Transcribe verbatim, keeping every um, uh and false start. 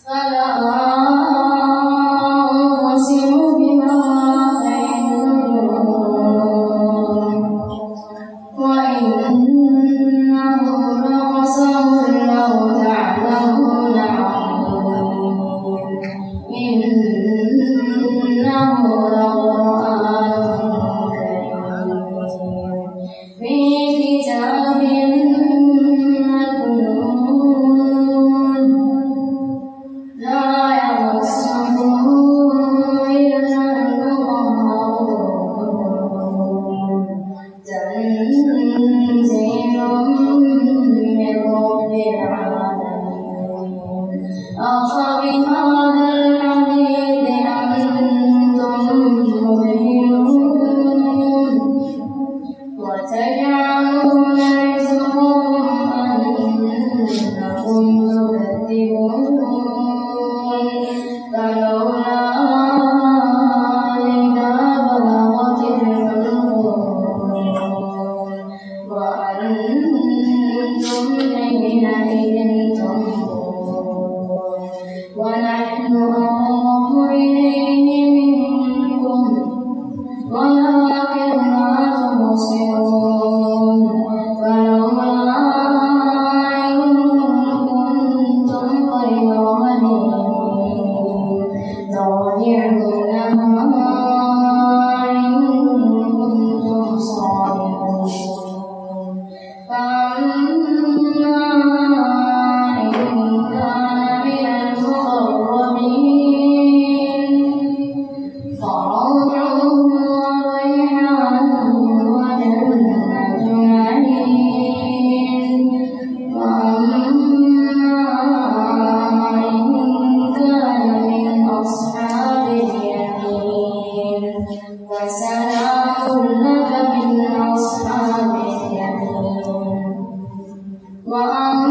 فلا أقسم بمواقع النجوم وإنه لقسم لو تعلمون عظيم إنه لقرآن كريم في كتاب مكنون لا يمسه إلا المطهرون تنزيل من رب العالمين أفبهذا الحديث أنتم مدهنون وتجعلون رزقكم أنكم تكذبون فلولا إذا بلغت الحلقوم وأنتم حينئذ تنظرون ونحن أقرب إليه منكم ولكن لا تبصرون فلولا إن كنتم غير مدينين ترجعونها إن كنتم صادقين فأما إن كان من المقربين فروح وريحان وجنة نعيم وأما إن كان من أصحاب اليمين فسلام لك من أصحاب اليمين وأما